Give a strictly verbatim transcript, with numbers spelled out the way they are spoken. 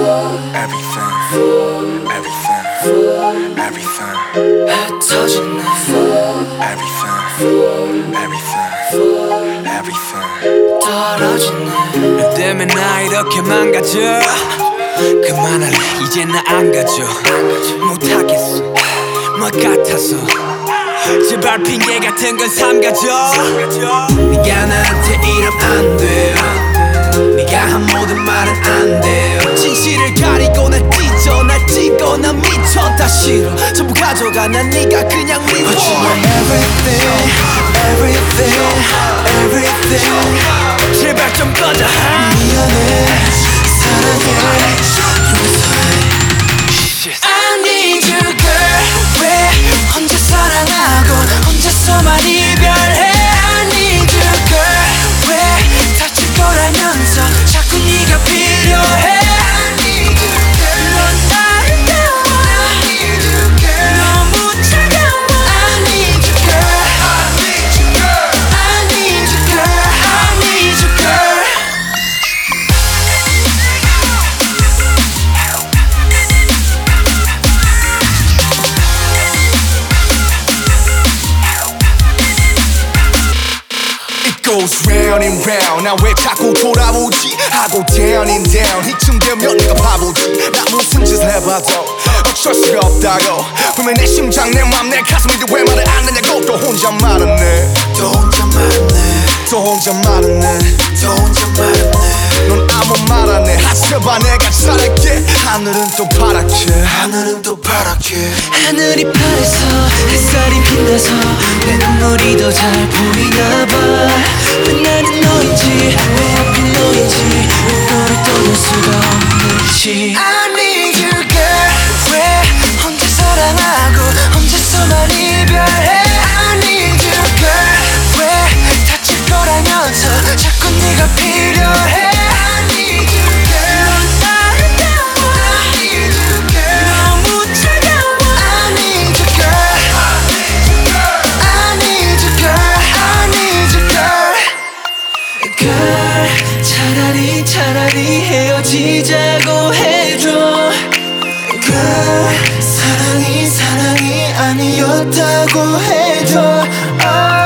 everything, everything, everything. 흩어지네 Everything, everything, everything. 떨어지네 너 때문에 나 이렇게 망가져 그만할래 이제 나 안 가져 못하겠어 뭐 같아서 제발 핑계 같은 건 삼가져 네가 나한테 이러면 안 돼요 네가 한 모든 말은 안 돼요 진실을 가리고 날 찢어 날 찢고 난 미쳐 다 싫어 전부 가져가 난 네가 그냥 미워 But you are everything, everything, everything 제발 좀 꺼져 미안해 사랑해 용서해 I need you girl 왜 혼자 사랑하고 혼자서만 이별해 I need you girl 왜 다칠 거라면서 자꾸 네가 필요해 I need you girl 넌 아름다워 I need you girl 너무 차가워 I need you girl I need you girl I need you girl I need you girl goes round and round 나 왜 자꾸 돌아오지 하고 down and down 이쯤 되면 내가 바보지 나 무슨 짓을 해봐도 어쩔 수가 없다고 분명 내 심장 내 맘 내 가슴인데 왜 말을 안 하냐고 또 혼자 말았네 또 혼자 말았네 또 혼자 말았네 또 혼자 말았네 넌 아무 말 안 해 하지마 내가 잘할게 하늘은 또 파랗게 하늘은 또 파랗게 하늘이 파래서 햇살이 빛나서 내 눈물이 더 잘 보이나 봐 왜 나는 너인지 왜 하필 너인지 왜 너를 떠날 수가 없는지 I need you girl 왜 혼자 사랑하고 혼자서만 이별해 I need you girl 왜 다칠 거라면서 자꾸 네가 필요해 I need you girl 넌 아름다워 I need you girl 너무 차가워 I need you girl I need you girl I need you girl girl 차라리 차라리 헤어지자고 해줘 girl 사랑이 사랑이 아니었다고 해줘 oh.